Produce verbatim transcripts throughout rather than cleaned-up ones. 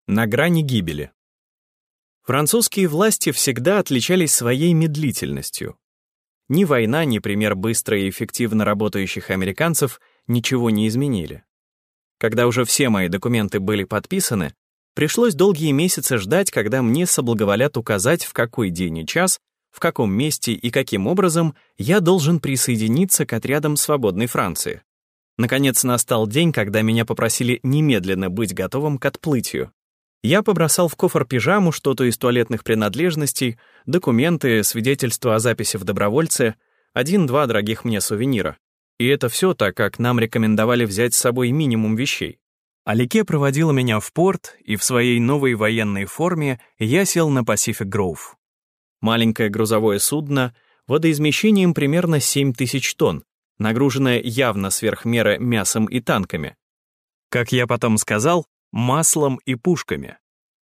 На грани гибели. Французские власти всегда отличались своей медлительностью. Ни война, ни пример быстро и эффективно работающих американцев ничего не изменили. Когда уже все мои документы были подписаны, пришлось долгие месяцы ждать, когда мне соблаговолят указать, в какой день и час, в каком месте и каким образом я должен присоединиться к отрядам свободной Франции. Наконец настал день, когда меня попросили немедленно быть готовым к отплытию. Я побросал в кофр пижаму, что-то из туалетных принадлежностей, документы, свидетельства о записи в добровольце, один-два дорогих мне сувенира. И это все так, как нам рекомендовали взять с собой минимум вещей. Алике проводила меня в порт, и в своей новой военной форме я сел на Pacific Grove. Маленькое грузовое судно, водоизмещением примерно семь тысяч тонн, нагруженное явно сверх меры мясом и танками. Как я потом сказал, маслом и пушками.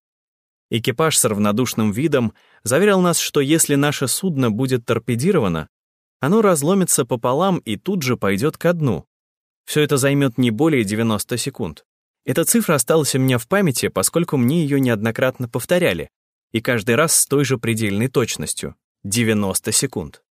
Экипаж с равнодушным видом заверил нас, что если наше судно будет торпедировано, оно разломится пополам и тут же пойдет ко дну. Все это займет не более девяноста секунд. Эта цифра осталась у меня в памяти, поскольку мне ее неоднократно повторяли, и каждый раз с той же предельной точностью — девяносто секунд.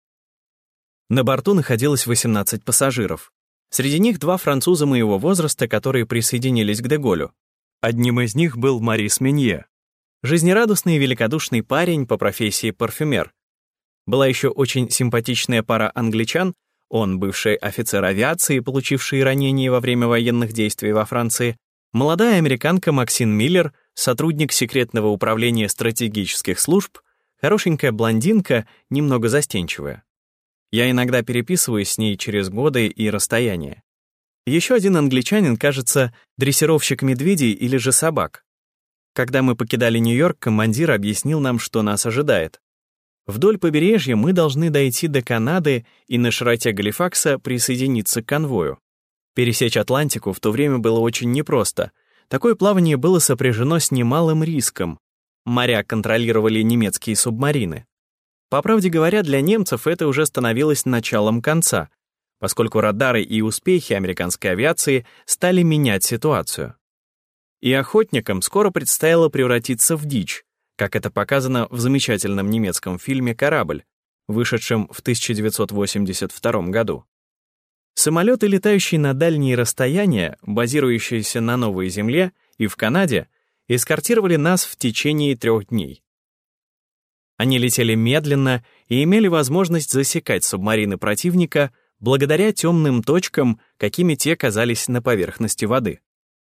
На борту находилось восемнадцать пассажиров. Среди них два француза моего возраста, которые присоединились к Де-Голлю. Одним из них был Морис Менье, жизнерадостный и великодушный парень по профессии парфюмер. Была еще очень симпатичная пара англичан, он бывший офицер авиации, получивший ранения во время военных действий во Франции, молодая американка Максин Миллер, сотрудник секретного управления стратегических служб, хорошенькая блондинка, немного застенчивая. Я иногда переписываюсь с ней через годы и расстояние. Еще один англичанин, кажется, дрессировщик медведей или же собак. Когда мы покидали Нью-Йорк, командир объяснил нам, что нас ожидает. Вдоль побережья мы должны дойти до Канады и на широте Галифакса присоединиться к конвою. Пересечь Атлантику в то время было очень непросто. Такое плавание было сопряжено с немалым риском. Моря контролировали немецкие субмарины. По правде говоря, для немцев это уже становилось началом конца, поскольку радары и успехи американской авиации стали менять ситуацию. И охотникам скоро предстояло превратиться в дичь, как это показано в замечательном немецком фильме «Корабль», вышедшем в тысяча девятьсот восемьдесят втором году. Самолеты, летающие на дальние расстояния, базирующиеся на Новой Земле и в Канаде, эскортировали нас в течение трех дней. Они летели медленно и имели возможность засекать субмарины противника благодаря темным точкам, какими те казались на поверхности воды.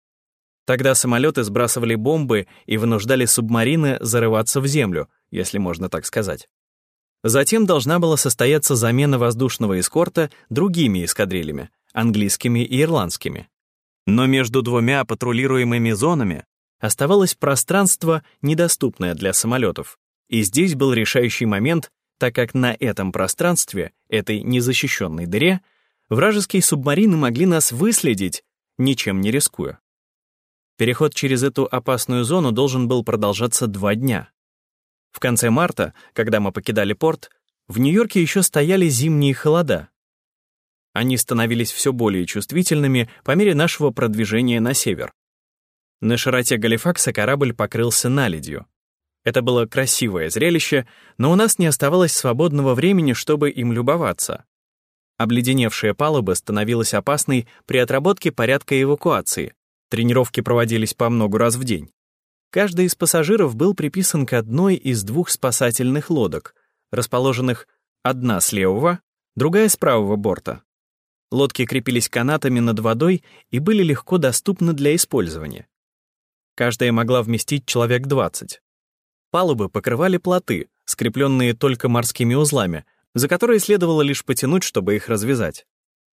Тогда самолеты сбрасывали бомбы и вынуждали субмарины зарываться в землю, если можно так сказать. Затем должна была состояться замена воздушного эскорта другими эскадрильями, английскими и ирландскими. Но между двумя патрулируемыми зонами оставалось пространство, недоступное для самолетов, и здесь был решающий момент, так как на этом пространстве, этой незащищенной дыре, вражеские субмарины могли нас выследить, ничем не рискуя. Переход через эту опасную зону должен был продолжаться два дня. В конце марта, когда мы покидали порт, в Нью-Йорке еще стояли зимние холода. Они становились все более чувствительными по мере нашего продвижения на север. На широте Галифакса корабль покрылся наледью. Это было красивое зрелище, но у нас не оставалось свободного времени, чтобы им любоваться. Обледеневшая палуба становилась опасной при отработке порядка эвакуации. Тренировки проводились по много раз в день. Каждый из пассажиров был приписан к одной из двух спасательных лодок, расположенных одна с левого, другая с правого борта. Лодки крепились канатами над водой и были легко доступны для использования. Каждая могла вместить человек двадцать. Палубы покрывали плоты, скрепленные только морскими узлами, за которые следовало лишь потянуть, чтобы их развязать.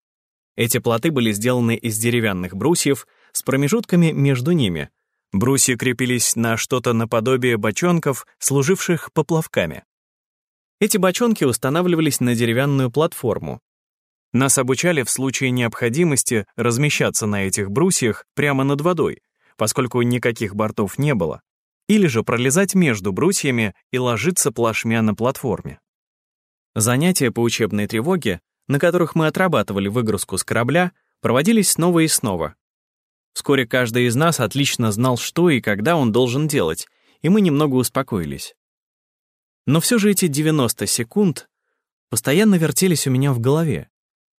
Эти плоты были сделаны из деревянных брусьев с промежутками между ними. Брусья крепились на что-то наподобие бочонков, служивших поплавками. Эти бочонки устанавливались на деревянную платформу. Нас обучали в случае необходимости размещаться на этих брусьях прямо над водой, поскольку никаких бортов не было, или же пролезать между брусьями и ложиться плашмя на платформе. Занятия по учебной тревоге, на которых мы отрабатывали выгрузку с корабля, проводились снова и снова. Вскоре каждый из нас отлично знал, что и когда он должен делать, и мы немного успокоились. Но все же эти девяносто секунд постоянно вертелись у меня в голове.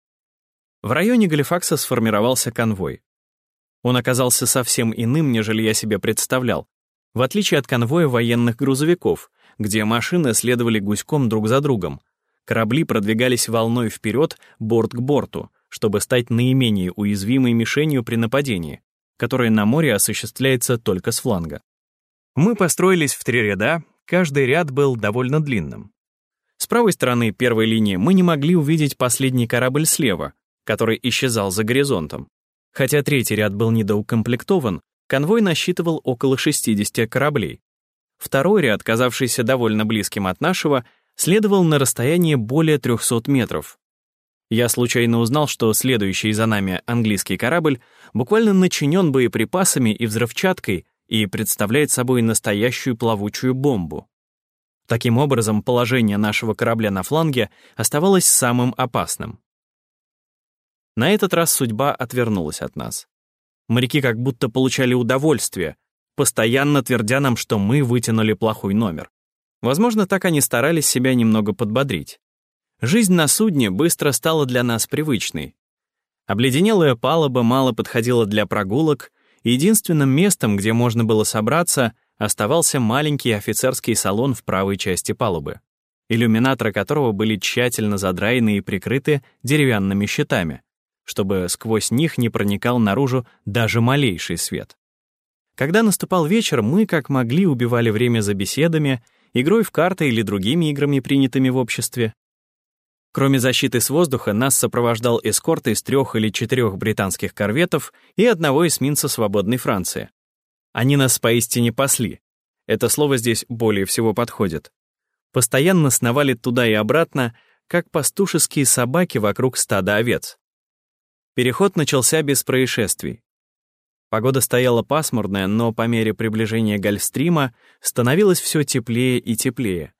В районе Галифакса сформировался конвой. Он оказался совсем иным, нежели я себе представлял, в отличие от конвоя военных грузовиков, где машины следовали гуськом друг за другом. Корабли продвигались волной вперед, борт к борту, чтобы стать наименее уязвимой мишенью при нападении, которое на море осуществляется только с фланга. Мы построились в три ряда, каждый ряд был довольно длинным. С правой стороны первой линии мы не могли увидеть последний корабль слева, который исчезал за горизонтом. Хотя третий ряд был недоукомплектован, конвой насчитывал около шестидесяти кораблей. Второй ряд, казавшийся довольно близким от нашего, следовал на расстоянии более трехсот метров. Я случайно узнал, что следующий за нами английский корабль буквально начинен боеприпасами и взрывчаткой и представляет собой настоящую плавучую бомбу. Таким образом, положение нашего корабля на фланге оставалось самым опасным. На этот раз судьба отвернулась от нас. Моряки как будто получали удовольствие, постоянно твердя нам, что мы вытянули плохой номер. Возможно, так они старались себя немного подбодрить. Жизнь на судне быстро стала для нас привычной. Обледенелая палуба мало подходила для прогулок, и единственным местом, где можно было собраться, оставался маленький офицерский салон в правой части палубы, иллюминаторы которого были тщательно задраены и прикрыты деревянными щитами, чтобы сквозь них не проникал наружу даже малейший свет. Когда наступал вечер, мы, как могли, убивали время за беседами, игрой в карты или другими играми, принятыми в обществе. Кроме защиты с воздуха, нас сопровождал эскорт из трех или четырех британских корветов и одного эсминца свободной Франции. Они нас поистине пасли. Это слово здесь более всего подходит. Постоянно сновали туда и обратно, как пастушеские собаки вокруг стада овец. Переход начался без происшествий. Погода стояла пасмурная, но по мере приближения Гольфстрима становилось все теплее и теплее.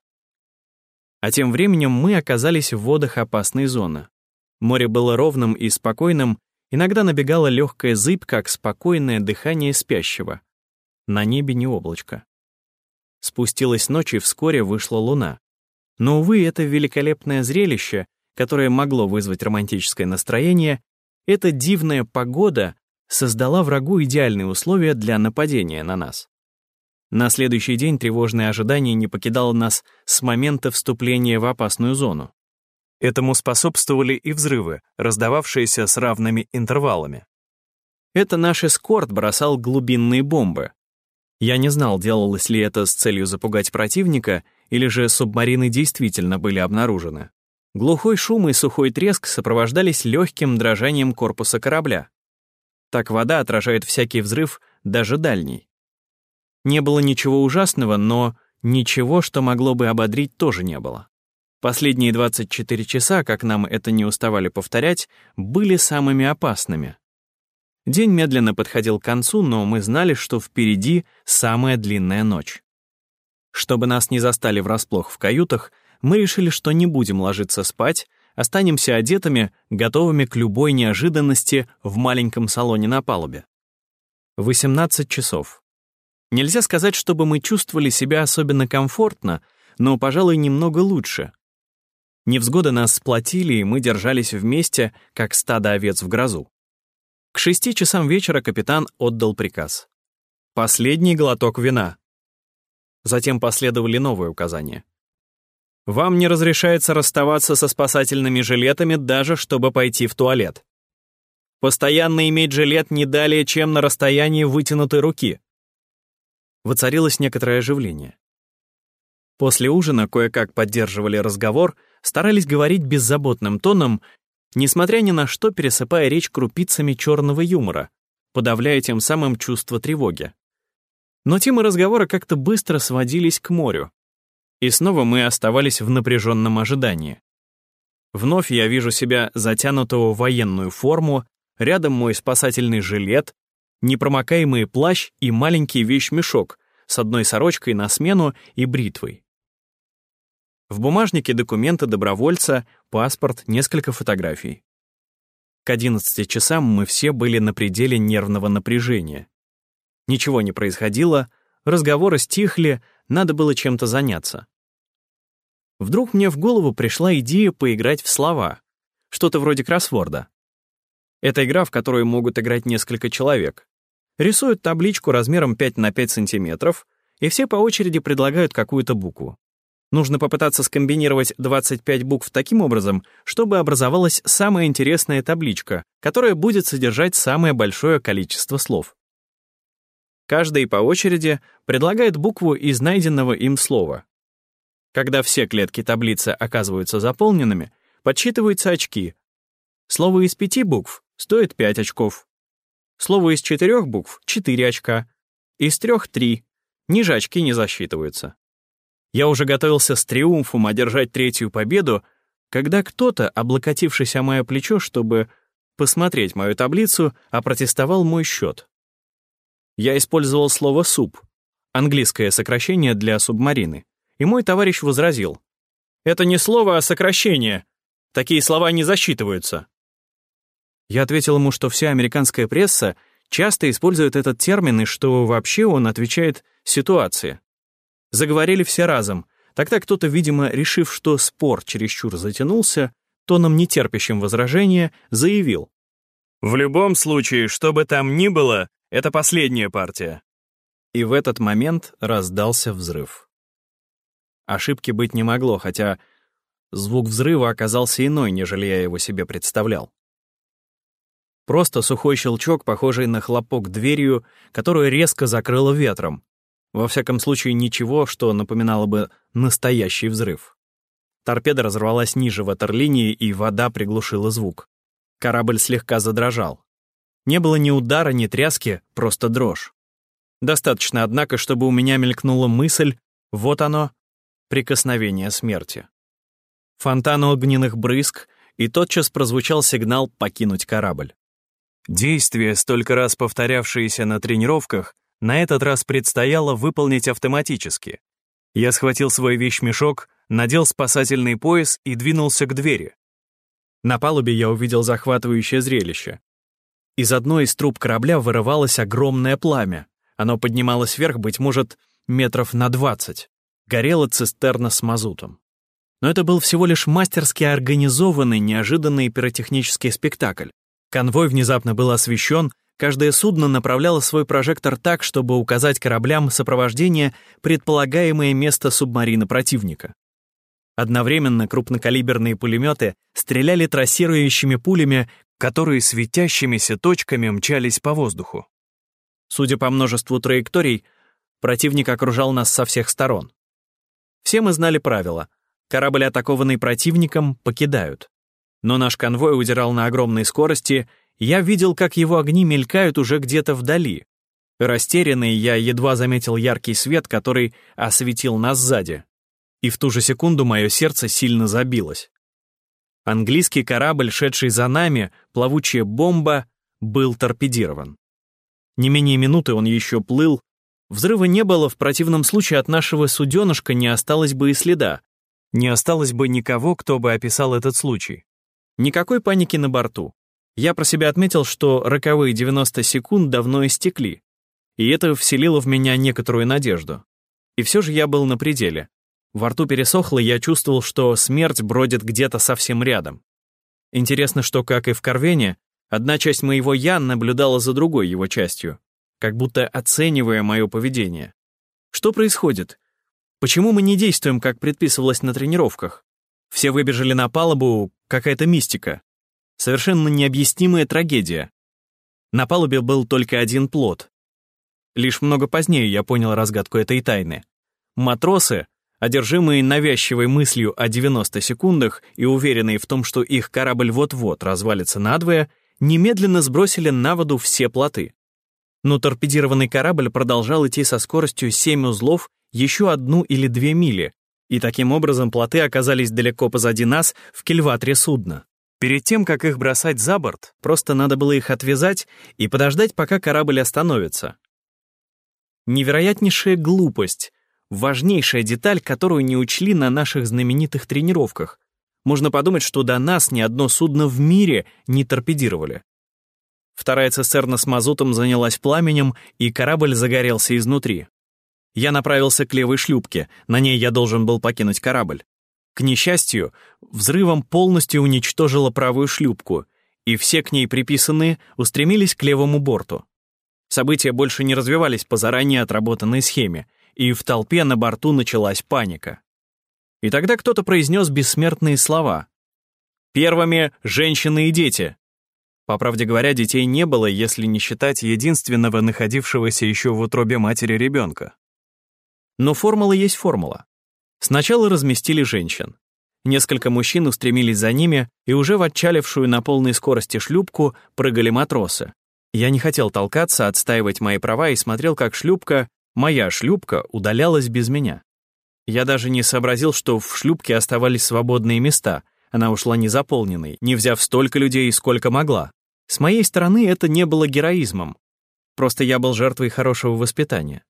А тем временем мы оказались в водах опасной зоны. Море было ровным и спокойным, иногда набегала легкая зыбь, как спокойное дыхание спящего. На небе не облачко. Спустилась ночь, и вскоре вышла луна. Но, увы, это великолепное зрелище, которое могло вызвать романтическое настроение, эта дивная погода создала врагу идеальные условия для нападения на нас. На следующий день тревожное ожидание не покидало нас с момента вступления в опасную зону. Этому способствовали и взрывы, раздававшиеся с равными интервалами. Это наш эскорт бросал глубинные бомбы. Я не знал, делалось ли это с целью запугать противника, или же субмарины действительно были обнаружены. Глухой шум и сухой треск сопровождались легким дрожанием корпуса корабля. Так вода отражает всякий взрыв, даже дальний. Не было ничего ужасного, но ничего, что могло бы ободрить, тоже не было. Последние двадцать четыре часа, как нам это не уставали повторять, были самыми опасными. День медленно подходил к концу, но мы знали, что впереди самая длинная ночь. Чтобы нас не застали врасплох в каютах, мы решили, что не будем ложиться спать, останемся одетыми, готовыми к любой неожиданности в маленьком салоне на палубе. восемнадцать часов. Нельзя сказать, чтобы мы чувствовали себя особенно комфортно, но, пожалуй, немного лучше. Невзгоды нас сплотили, и мы держались вместе, как стадо овец в грозу. К шести часам вечера капитан отдал приказ. Последний глоток вина. Затем последовали новые указания. Вам не разрешается расставаться со спасательными жилетами, даже чтобы пойти в туалет. Постоянно иметь жилет не далее, чем на расстоянии вытянутой руки. Воцарилось некоторое оживление. После ужина кое-как поддерживали разговор, старались говорить беззаботным тоном, несмотря ни на что пересыпая речь крупицами черного юмора, подавляя тем самым чувство тревоги. Но темы разговора как-то быстро сводились к морю. И снова мы оставались в напряженном ожидании. Вновь я вижу себя затянутого в военную форму, рядом мой спасательный жилет, непромокаемый плащ и маленький вещмешок с одной сорочкой на смену и бритвой. В бумажнике документы добровольца, паспорт, несколько фотографий. К одиннадцати часам мы все были на пределе нервного напряжения. Ничего не происходило, разговоры стихли, надо было чем-то заняться. Вдруг мне в голову пришла идея поиграть в слова, что-то вроде кроссворда. Это игра, в которую могут играть несколько человек. Рисуют табличку размером пять на пять сантиметров, и все по очереди предлагают какую-то букву. Нужно попытаться скомбинировать двадцать пять букв таким образом, чтобы образовалась самая интересная табличка, которая будет содержать самое большое количество слов. Каждый по очереди предлагает букву из найденного им слова. Когда все клетки таблицы оказываются заполненными, подсчитываются очки. Слово из пяти букв стоит пять очков. Слово из четырех букв — четыре очка. Из трех — три. Ниже очки не засчитываются. Я уже готовился с триумфом одержать третью победу, когда кто-то, облокотившись о мое плечо, чтобы посмотреть мою таблицу, опротестовал мой счет. Я использовал слово «суп», английское сокращение для субмарины, и мой товарищ возразил: «Это не слово, а сокращение. Такие слова не засчитываются». Я ответил ему, что вся американская пресса часто использует этот термин и что вообще он отвечает ситуации. Заговорили все разом. Тогда кто-то, видимо, решив, что спор чересчур затянулся, тоном нетерпящим возражения, заявил: «В любом случае, что бы там ни было, это последняя партия». И в этот момент раздался взрыв. Ошибки быть не могло, хотя звук взрыва оказался иной, нежели я его себе представлял. Просто сухой щелчок, похожий на хлопок дверью, которую резко закрыло ветром. Во всяком случае, ничего, что напоминало бы настоящий взрыв. Торпеда разорвалась ниже ватерлинии, и вода приглушила звук. Корабль слегка задрожал. Не было ни удара, ни тряски, просто дрожь. Достаточно, однако, чтобы у меня мелькнула мысль: вот оно, прикосновение смерти. Фонтан огненных брызг, и тотчас прозвучал сигнал покинуть корабль. Действие, столько раз повторявшееся на тренировках, на этот раз предстояло выполнить автоматически. Я схватил свой вещмешок, надел спасательный пояс и двинулся к двери. На палубе я увидел захватывающее зрелище. Из одной из труб корабля вырывалось огромное пламя. Оно поднималось вверх, быть может, метров на двадцать. Горела цистерна с мазутом. Но это был всего лишь мастерски организованный, неожиданный пиротехнический спектакль. Конвой внезапно был освещен, каждое судно направляло свой прожектор так, чтобы указать кораблям сопровождения предполагаемое место субмарины противника. Одновременно крупнокалиберные пулеметы стреляли трассирующими пулями, которые светящимися точками мчались по воздуху. Судя по множеству траекторий, противник окружал нас со всех сторон. Все мы знали правила: корабль, атакованный противником, покидают. Но наш конвой удирал на огромной скорости, и я видел, как его огни мелькают уже где-то вдали. Растерянный, я едва заметил яркий свет, который осветил нас сзади. И в ту же секунду мое сердце сильно забилось. Английский корабль, шедший за нами, плавучая бомба, был торпедирован. Не менее минуты он еще плыл. Взрыва не было, в противном случае от нашего суденышка не осталось бы и следа. Не осталось бы никого, кто бы описал этот случай. Никакой паники на борту. Я про себя отметил, что роковые девяносто секунд давно истекли, и это вселило в меня некоторую надежду. И все же я был на пределе. Во рту пересохло, я чувствовал, что смерть бродит где-то совсем рядом. Интересно, что, как и в Корвене, одна часть моего «я» наблюдала за другой его частью, как будто оценивая мое поведение. Что происходит? Почему мы не действуем, как предписывалось на тренировках? Все выбежали на палубу, какая-то мистика. Совершенно необъяснимая трагедия. На палубе был только один плот. Лишь много позднее я понял разгадку этой тайны. Матросы, одержимые навязчивой мыслью о девяноста секундах и уверенные в том, что их корабль вот-вот развалится надвое, немедленно сбросили на воду все плоты. Но торпедированный корабль продолжал идти со скоростью семь узлов еще одну или две мили, и таким образом плоты оказались далеко позади нас в кильватре судна. Перед тем, как их бросать за борт, просто надо было их отвязать и подождать, пока корабль остановится. Невероятнейшая глупость, важнейшая деталь, которую не учли на наших знаменитых тренировках. Можно подумать, что до нас ни одно судно в мире не торпедировали. Вторая цистерна с мазутом занялась пламенем, и корабль загорелся изнутри. Я направился к левой шлюпке, на ней я должен был покинуть корабль. К несчастью, взрывом полностью уничтожило правую шлюпку, и все к ней приписанные устремились к левому борту. События больше не развивались по заранее отработанной схеме, и в толпе на борту началась паника. И тогда кто-то произнес бессмертные слова. «Первыми женщины и дети». По правде говоря, детей не было, если не считать единственного находившегося еще в утробе матери ребенка. Но формула есть формула. Сначала разместили женщин. Несколько мужчин устремились за ними, и уже в отчалившую на полной скорости шлюпку прыгали матросы. Я не хотел толкаться, отстаивать мои права и смотрел, как шлюпка, моя шлюпка, удалялась без меня. Я даже не сообразил, что в шлюпке оставались свободные места. Она ушла незаполненной, не взяв столько людей, сколько могла. С моей стороны это не было героизмом. Просто я был жертвой хорошего воспитания.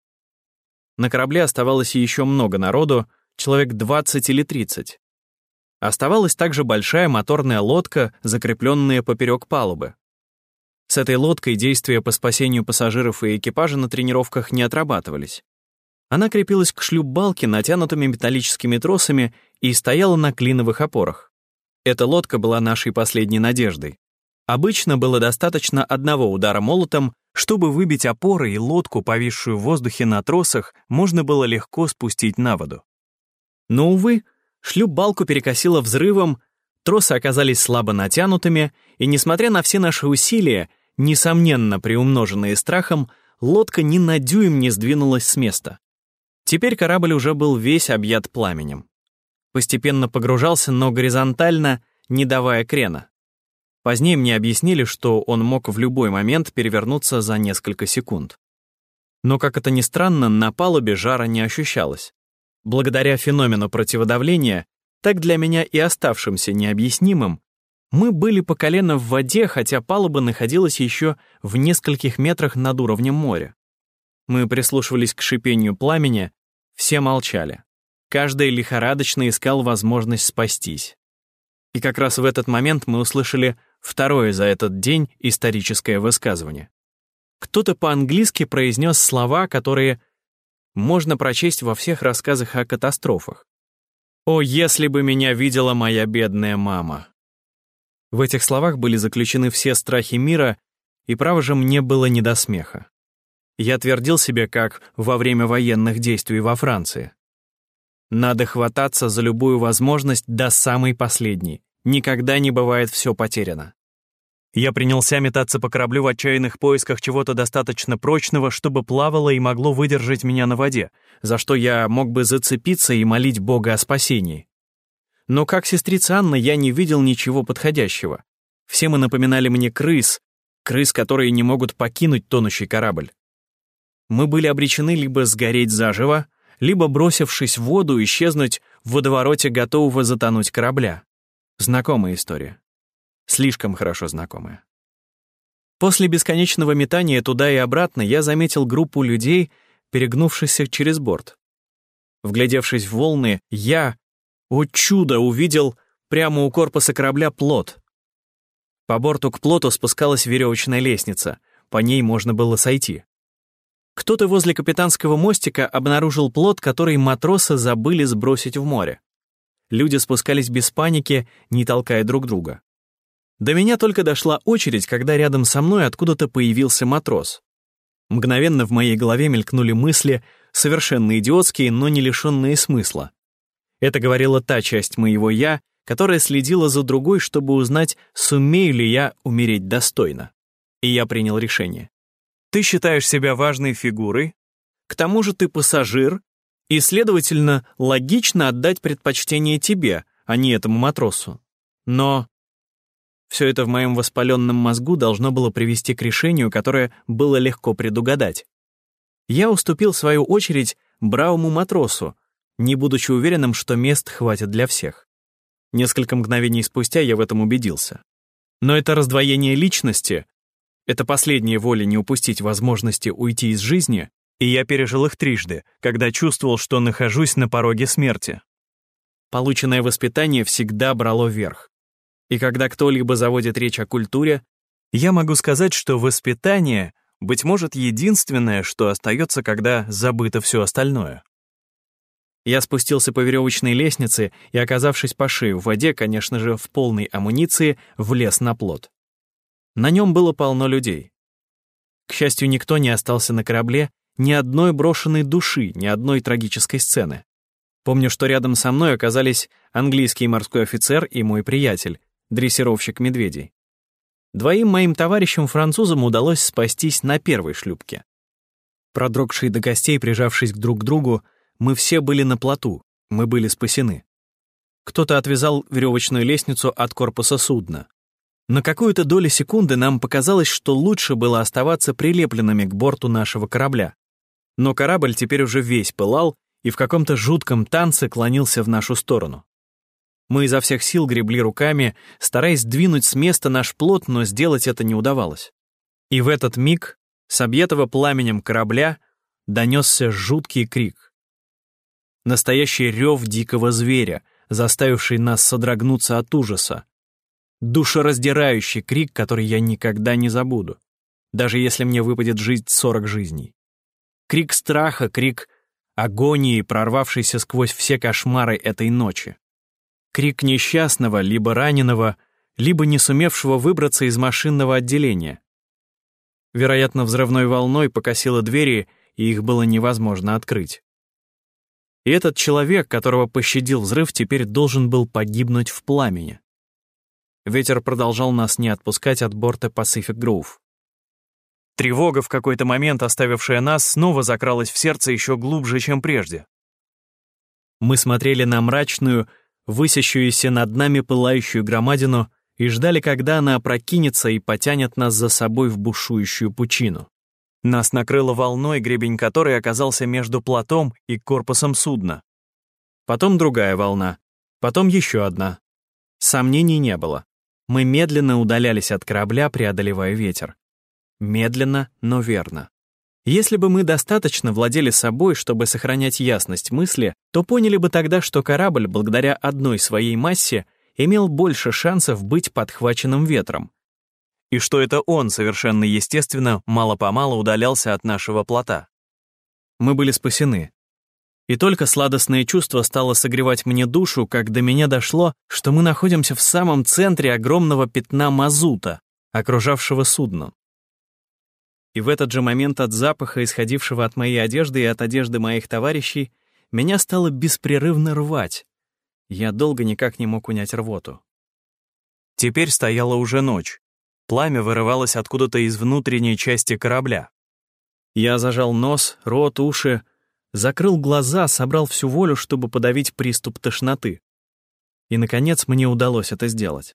На корабле оставалось еще много народу, человек двадцать или тридцать. Оставалась также большая моторная лодка, закрепленная поперек палубы. С этой лодкой действия по спасению пассажиров и экипажа на тренировках не отрабатывались. Она крепилась к шлюпбалке натянутыми металлическими тросами и стояла на клиновых опорах. Эта лодка была нашей последней надеждой. Обычно было достаточно одного удара молотом, чтобы выбить опоры, и лодку, повисшую в воздухе на тросах, можно было легко спустить на воду. Но, увы, шлюпбалку перекосило взрывом, тросы оказались слабо натянутыми, и, несмотря на все наши усилия, несомненно приумноженные страхом, лодка ни на дюйм не сдвинулась с места. Теперь корабль уже был весь объят пламенем. Постепенно погружался, но горизонтально, не давая крена. Позднее мне объяснили, что он мог в любой момент перевернуться за несколько секунд. Но, как это ни странно, на палубе жара не ощущалось. Благодаря феномену противодавления, так для меня и оставшимся необъяснимым, мы были по колено в воде, хотя палуба находилась еще в нескольких метрах над уровнем моря. Мы прислушивались к шипению пламени, все молчали. Каждый лихорадочно искал возможность спастись. И как раз в этот момент мы услышали второе за этот день историческое высказывание. Кто-то по-английски произнес слова, которые можно прочесть во всех рассказах о катастрофах. «О, если бы меня видела моя бедная мама!» В этих словах были заключены все страхи мира, и право же мне было не до смеха. Я твердил себе, как во время военных действий во Франции. Надо хвататься за любую возможность до самой последней. Никогда не бывает все потеряно. Я принялся метаться по кораблю в отчаянных поисках чего-то достаточно прочного, чтобы плавало и могло выдержать меня на воде, за что я мог бы зацепиться и молить Бога о спасении. Но как сестрица Анна я не видел ничего подходящего. Все мы напоминали мне крыс, крыс, которые не могут покинуть тонущий корабль. Мы были обречены либо сгореть заживо, либо, бросившись в воду, исчезнуть в водовороте готового затонуть корабля. Знакомая история. Слишком хорошо знакомая. После бесконечного метания туда и обратно я заметил группу людей, перегнувшихся через борт. Вглядевшись в волны, я, о чудо, увидел прямо у корпуса корабля плот. По борту к плоту спускалась веревочная лестница, по ней можно было сойти. Кто-то возле капитанского мостика обнаружил плот, который матросы забыли сбросить в море. Люди спускались без паники, не толкая друг друга. До меня только дошла очередь, когда рядом со мной откуда-то появился матрос. Мгновенно в моей голове мелькнули мысли, совершенно идиотские, но не лишенные смысла. Это говорила та часть моего «я», которая следила за другой, чтобы узнать, сумею ли я умереть достойно. И я принял решение. Ты считаешь себя важной фигурой, к тому же ты пассажир, и, следовательно, логично отдать предпочтение тебе, а не этому матросу. Но все это в моем воспаленном мозгу должно было привести к решению, которое было легко предугадать. Я уступил свою очередь бравому матросу, не будучи уверенным, что мест хватит для всех. Несколько мгновений спустя я в этом убедился. Но это раздвоение личности, это последняя воля не упустить возможности уйти из жизни, и я пережил их трижды, когда чувствовал, что нахожусь на пороге смерти. полученное воспитание всегда брало верх. И когда кто-либо заводит речь о культуре, я могу сказать, что воспитание, быть может, единственное, что остается, когда забыто все остальное. Я спустился по веревочной лестнице и, оказавшись по шею в воде, конечно же, в полной амуниции, влез на плот. На нем было полно людей. К счастью, никто не остался на корабле, ни одной брошенной души, ни одной трагической сцены. Помню, что рядом со мной оказались английский морской офицер и мой приятель, дрессировщик медведей. Двоим моим товарищам-французам удалось спастись на первой шлюпке. Продрогшие до костей, прижавшись друг к другу, мы все были на плоту, мы были спасены. Кто-то отвязал веревочную лестницу от корпуса судна. На какую-то долю секунды нам показалось, что лучше было оставаться прилепленными к борту нашего корабля. Но корабль теперь уже весь пылал и в каком-то жутком танце клонился в нашу сторону. Мы изо всех сил гребли руками, стараясь сдвинуть с места наш плот, но сделать это не удавалось. И в этот миг с объятого пламенем корабля донесся жуткий крик. Настоящий рев дикого зверя, заставивший нас содрогнуться от ужаса. Душераздирающий крик, который я никогда не забуду, даже если мне выпадет жить сорок жизней. Крик страха, крик агонии, прорвавшийся сквозь все кошмары этой ночи. Крик несчастного, либо раненого, либо не сумевшего выбраться из машинного отделения. Вероятно, взрывной волной покосило двери, и их было невозможно открыть. И этот человек, которого пощадил взрыв, теперь должен был погибнуть в пламени. Ветер продолжал нас не отпускать от борта Pacific Grove. Тревога, в какой-то момент оставившая нас, снова закралась в сердце еще глубже, чем прежде. Мы смотрели на мрачную, высящуюся над нами пылающую громадину и ждали, когда она опрокинется и потянет нас за собой в бушующую пучину. Нас накрыло волной, гребень которой оказался между плотом и корпусом судна. Потом другая волна, потом еще одна. Сомнений не было. Мы медленно удалялись от корабля, преодолевая ветер. Медленно, но верно. Если бы мы достаточно владели собой, чтобы сохранять ясность мысли, то поняли бы тогда, что корабль, благодаря одной своей массе, имел больше шансов быть подхваченным ветром. И что это он, совершенно естественно, мало-помалу удалялся от нашего плота. Мы были спасены. И только сладостное чувство стало согревать мне душу, как до меня дошло, что мы находимся в самом центре огромного пятна мазута, окружавшего судно. И в этот же момент от запаха, исходившего от моей одежды и от одежды моих товарищей, меня стало беспрерывно рвать. Я долго никак не мог унять рвоту. Теперь стояла уже ночь. Пламя вырывалось откуда-то из внутренней части корабля. Я зажал нос, рот, уши, закрыл глаза, собрал всю волю, чтобы подавить приступ тошноты. И, наконец, мне удалось это сделать.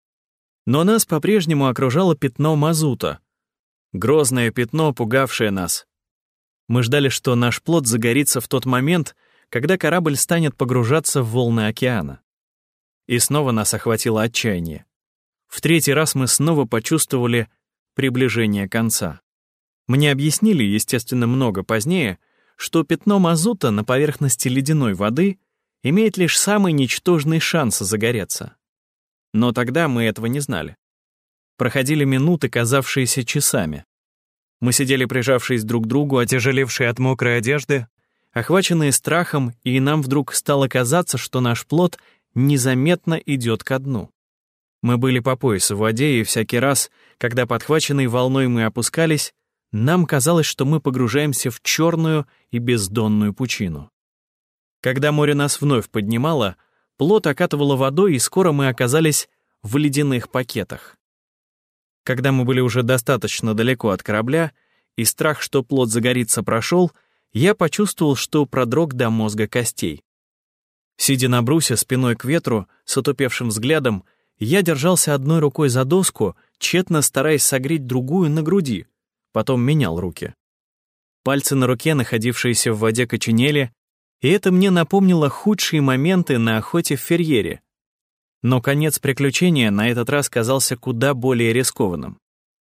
Но нас по-прежнему окружало пятно мазута. Грозное пятно, пугавшее нас. Мы ждали, что наш плот загорится в тот момент, когда корабль станет погружаться в волны океана. И снова нас охватило отчаяние. В третий раз мы снова почувствовали приближение конца. Мне объяснили, естественно, много позднее, что пятно мазута на поверхности ледяной воды имеет лишь самый ничтожный шанс загореться. Но тогда мы этого не знали. Проходили минуты, казавшиеся часами. Мы сидели, прижавшись друг к другу, отяжелевшие от мокрой одежды, охваченные страхом, и нам вдруг стало казаться, что наш плот незаметно идет ко дну. Мы были по пояс в воде, и всякий раз, когда подхваченной волной мы опускались, нам казалось, что мы погружаемся в черную и бездонную пучину. Когда море нас вновь поднимало, плот окатывало водой, и скоро мы оказались в ледяных пакетах. Когда мы были уже достаточно далеко от корабля, и страх, что плот загорится, прошел, я почувствовал, что продрог до мозга костей. Сидя на брусе спиной к ветру, с отупевшим взглядом, я держался одной рукой за доску, тщетно стараясь согреть другую на груди, потом менял руки. Пальцы на руке, находившиеся в воде, коченели, и это мне напомнило худшие моменты на охоте в Ферьере. Но конец приключения на этот раз казался куда более рискованным.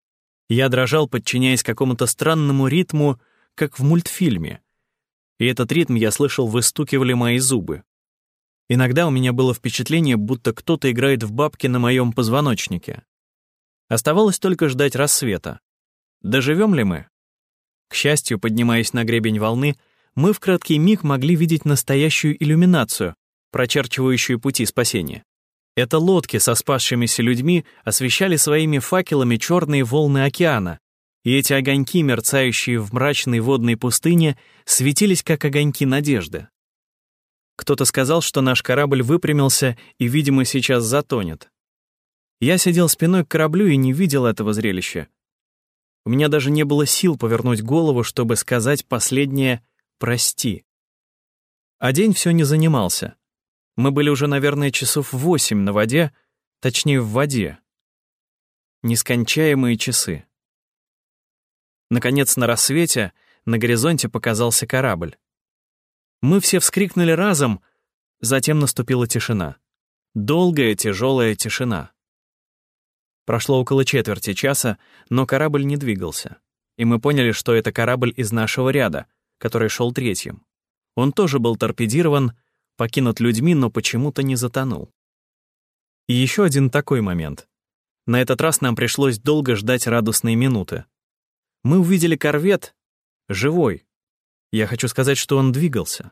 Я дрожал, подчиняясь какому-то странному ритму, как в мультфильме. И этот ритм, я слышал, выстукивали мои зубы. Иногда у меня было впечатление, будто кто-то играет в бабки на моем позвоночнике. Оставалось только ждать рассвета. Доживем ли мы? К счастью, поднимаясь на гребень волны, мы в краткий миг могли видеть настоящую иллюминацию, прочерчивающую пути спасения. Это лодки со спасшимися людьми освещали своими факелами черные волны океана, и эти огоньки, мерцающие в мрачной водной пустыне, светились как огоньки надежды. Кто-то сказал, что наш корабль выпрямился и, видимо, сейчас затонет. Я сидел спиной к кораблю и не видел этого зрелища. У меня даже не было сил повернуть голову, чтобы сказать последнее «прости». А день все не занимался. Мы были уже, наверное, часов восемь на воде, точнее, в воде. Нескончаемые часы. Наконец, на рассвете на горизонте показался корабль. Мы все вскрикнули разом, затем наступила тишина. Долгая, тяжелая тишина. Прошло около четверти часа, но корабль не двигался. И мы поняли, что это корабль из нашего ряда, который шел третьим. Он тоже был торпедирован, покинут людьми, но почему-то не затонул. И еще один такой момент. На этот раз нам пришлось долго ждать радостные минуты. Мы увидели корвет, живой. Я хочу сказать, что он двигался.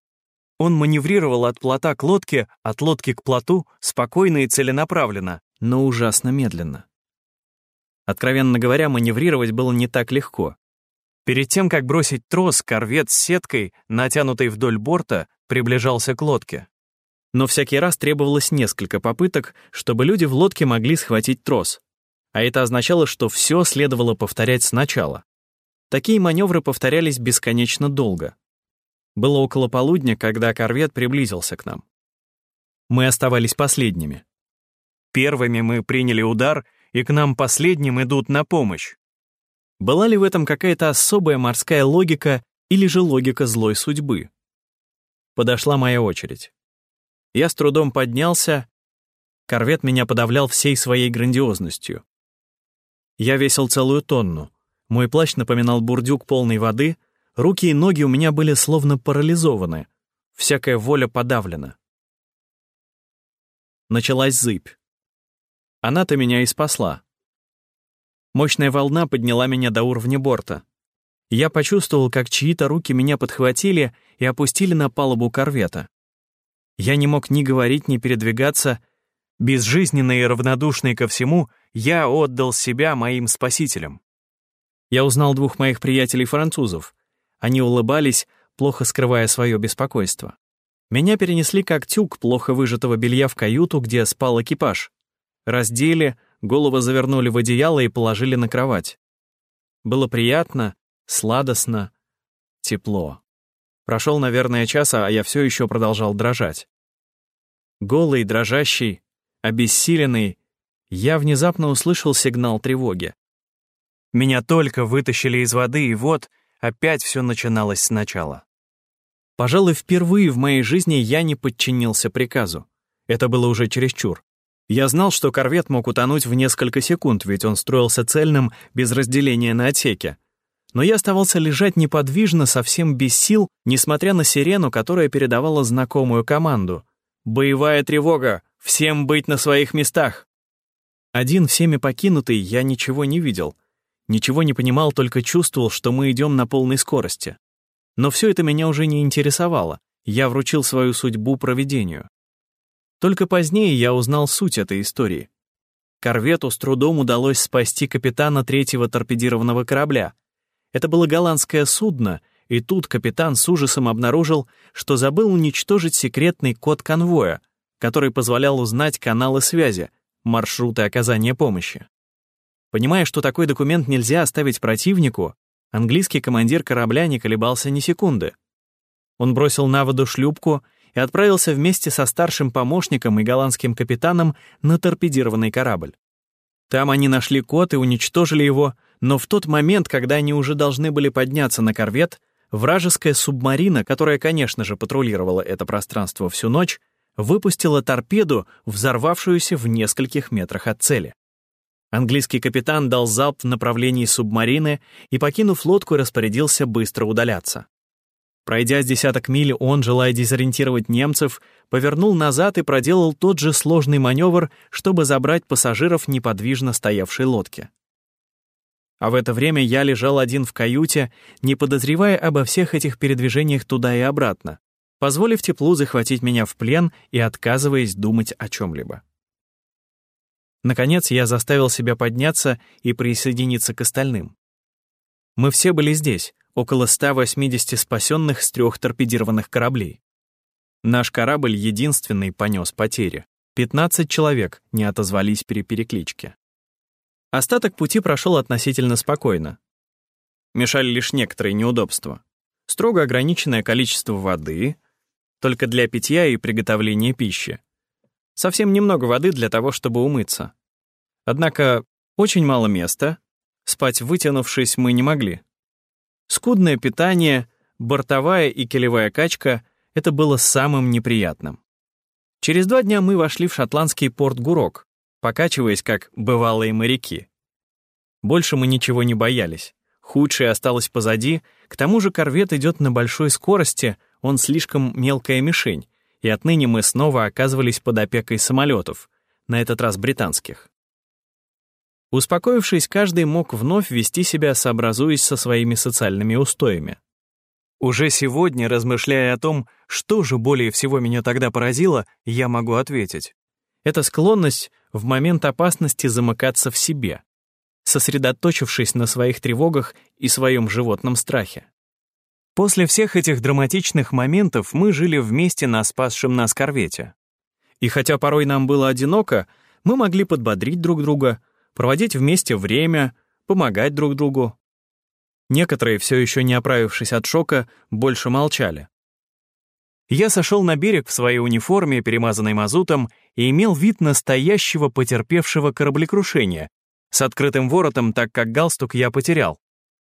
Он маневрировал от плота к лодке, от лодки к плоту, спокойно и целенаправленно, но ужасно медленно. Откровенно говоря, маневрировать было не так легко. Перед тем, как бросить трос, корвет с сеткой, натянутой вдоль борта, приближался к лодке. Но всякий раз требовалось несколько попыток, чтобы люди в лодке могли схватить трос. А это означало, что все следовало повторять сначала. Такие маневры повторялись бесконечно долго. Было около полудня, когда корвет приблизился к нам. Мы оставались последними. Первыми мы приняли удар, и к нам последним идут на помощь. Была ли в этом какая-то особая морская логика или же логика злой судьбы? Подошла моя очередь. Я с трудом поднялся. Корвет меня подавлял всей своей грандиозностью. Я весил целую тонну. Мой плащ напоминал бурдюк полной воды, руки и ноги у меня были словно парализованы, всякая воля подавлена. Началась зыбь. Она-то меня и спасла. Мощная волна подняла меня до уровня борта. Я почувствовал, как чьи-то руки меня подхватили и опустили на палубу корвета. Я не мог ни говорить, ни передвигаться. Безжизненный и равнодушный ко всему, я отдал себя моим спасителям. Я узнал двух моих приятелей-французов. Они улыбались, плохо скрывая свое беспокойство. Меня перенесли как тюк плохо выжатого белья в каюту, где спал экипаж. Раздели, голову завернули в одеяло и положили на кровать. Было приятно, сладостно, тепло. Прошел, наверное, час, а я все еще продолжал дрожать. Голый, дрожащий, обессиленный, я внезапно услышал сигнал тревоги. Меня только вытащили из воды, и вот опять все начиналось сначала. Пожалуй, впервые в моей жизни я не подчинился приказу. Это было уже чересчур. Я знал, что корвет мог утонуть в несколько секунд, ведь он строился цельным, без разделения на отсеки. Но я оставался лежать неподвижно, совсем без сил, несмотря на сирену, которая передавала знакомую команду. «Боевая тревога! Всем быть на своих местах!» Один всеми покинутый, я ничего не видел. Ничего не понимал, только чувствовал, что мы идем на полной скорости. Но все это меня уже не интересовало. Я вручил свою судьбу провидению. Только позднее я узнал суть этой истории. Корвету с трудом удалось спасти капитана третьего торпедированного корабля. Это было голландское судно, и тут капитан с ужасом обнаружил, что забыл уничтожить секретный код конвоя, который позволял узнать каналы связи, маршруты оказания помощи. Понимая, что такой документ нельзя оставить противнику, английский командир корабля не колебался ни секунды. Он бросил на воду шлюпку и отправился вместе со старшим помощником и голландским капитаном на торпедированный корабль. Там они нашли код и уничтожили его, но в тот момент, когда они уже должны были подняться на корвет, вражеская субмарина, которая, конечно же, патрулировала это пространство всю ночь, выпустила торпеду, взорвавшуюся в нескольких метрах от цели. Английский капитан дал залп в направлении субмарины и, покинув лодку, распорядился быстро удаляться. Пройдя с десяток миль, он, желая дезориентировать немцев, повернул назад и проделал тот же сложный маневр, чтобы забрать пассажиров неподвижно стоявшей лодки. А в это время я лежал один в каюте, не подозревая обо всех этих передвижениях туда и обратно, позволив теплу захватить меня в плен и отказываясь думать о чем-либо. Наконец я заставил себя подняться и присоединиться к остальным. Мы все были здесь, около ста восьмидесяти спасенных с трех торпедированных кораблей. Наш корабль единственный понес потери. пятнадцать человек не отозвались при перекличке. Остаток пути прошел относительно спокойно. Мешали лишь некоторые неудобства. Строго ограниченное количество воды, только для питья и приготовления пищи. Совсем немного воды для того, чтобы умыться. Однако очень мало места, спать вытянувшись мы не могли. Скудное питание, бортовая и килевая качка — это было самым неприятным. Через два дня мы вошли в шотландский порт Гурок, покачиваясь, как бывалые моряки. Больше мы ничего не боялись. Худшее осталось позади, к тому же корвет идет на большой скорости, он слишком мелкая мишень, и отныне мы снова оказывались под опекой самолетов, на этот раз британских. Успокоившись, каждый мог вновь вести себя, сообразуясь со своими социальными устоями. Уже сегодня, размышляя о том, что же более всего меня тогда поразило, я могу ответить. Это склонность в момент опасности замыкаться в себе, сосредоточившись на своих тревогах и своем животном страхе. После всех этих драматичных моментов мы жили вместе на спасшем нас корвете. И хотя порой нам было одиноко, мы могли подбодрить друг друга, проводить вместе время, помогать друг другу. Некоторые, все еще не оправившись от шока, больше молчали. Я сошел на берег в своей униформе, перемазанной мазутом, и имел вид настоящего потерпевшего кораблекрушения, с открытым воротом, так как галстук я потерял.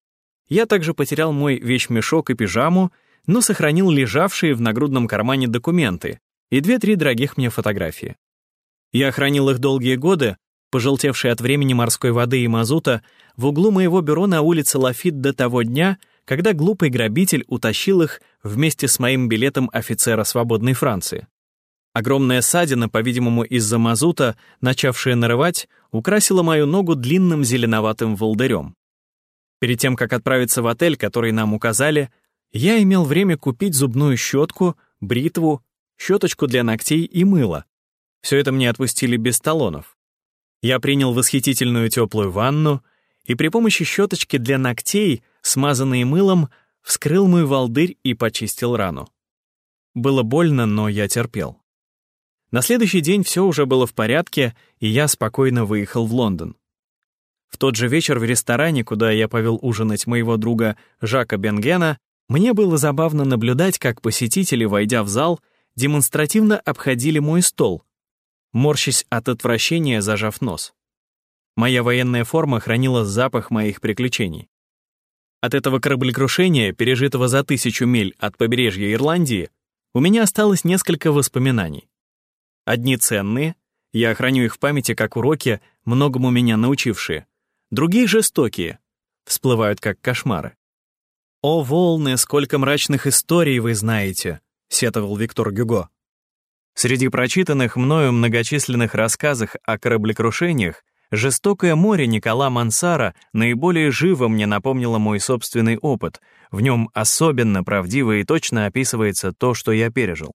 Я также потерял мой вещмешок и пижаму, но сохранил лежавшие в нагрудном кармане документы и две-три дорогих мне фотографии. Я хранил их долгие годы, пожелтевшие от времени морской воды и мазута, в углу моего бюро на улице Лафит до того дня, когда глупый грабитель утащил их вместе с моим билетом офицера свободной Франции. Огромная ссадина, по-видимому, из-за мазута, начавшая нарывать, украсила мою ногу длинным зеленоватым волдырем. Перед тем, как отправиться в отель, который нам указали, я имел время купить зубную щетку, бритву, щеточку для ногтей и мыло. Все это мне отпустили без талонов. Я принял восхитительную теплую ванну и при помощи щеточки для ногтей, смазанной мылом, вскрыл мой волдырь и почистил рану. Было больно, но я терпел. На следующий день все уже было в порядке, и я спокойно выехал в Лондон. В тот же вечер в ресторане, куда я повел ужинать моего друга Жака Бенгена, мне было забавно наблюдать, как посетители, войдя в зал, демонстративно обходили мой стол, морщась от отвращения, зажав нос. Моя военная форма хранила запах моих приключений. От этого кораблекрушения, пережитого за тысячу миль от побережья Ирландии, у меня осталось несколько воспоминаний. Одни ценные, я храню их в памяти как уроки, многому меня научившие. Другие жестокие, всплывают как кошмары. «О, волны, сколько мрачных историй вы знаете», — сетовал Виктор Гюго. Среди прочитанных мною многочисленных рассказов о кораблекрушениях «Жестокое море» Никола Мансара наиболее живо мне напомнило мой собственный опыт. В нем особенно правдиво и точно описывается то, что я пережил.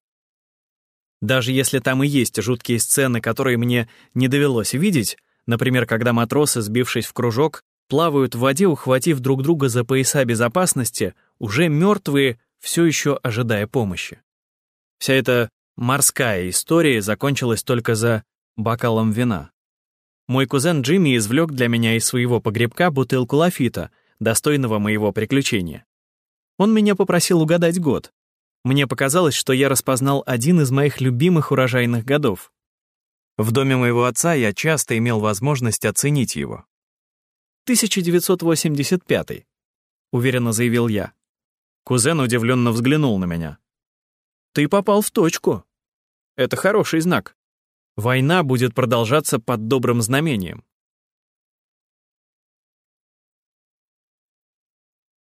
Даже если там и есть жуткие сцены, которые мне не довелось видеть, например, когда матросы, сбившись в кружок, плавают в воде, ухватив друг друга за пояса безопасности, уже мертвые, все еще ожидая помощи. Вся эта морская история закончилась только за бокалом вина. Мой кузен Джимми извлек для меня из своего погребка бутылку лафита, достойного моего приключения. Он меня попросил угадать год. Мне показалось, что я распознал один из моих любимых урожайных годов. В доме моего отца я часто имел возможность оценить его. тысяча девятьсот восемьдесят пятый, уверенно заявил я. Кузен удивленно взглянул на меня. Ты попал в точку. Это хороший знак. Война будет продолжаться под добрым знамением.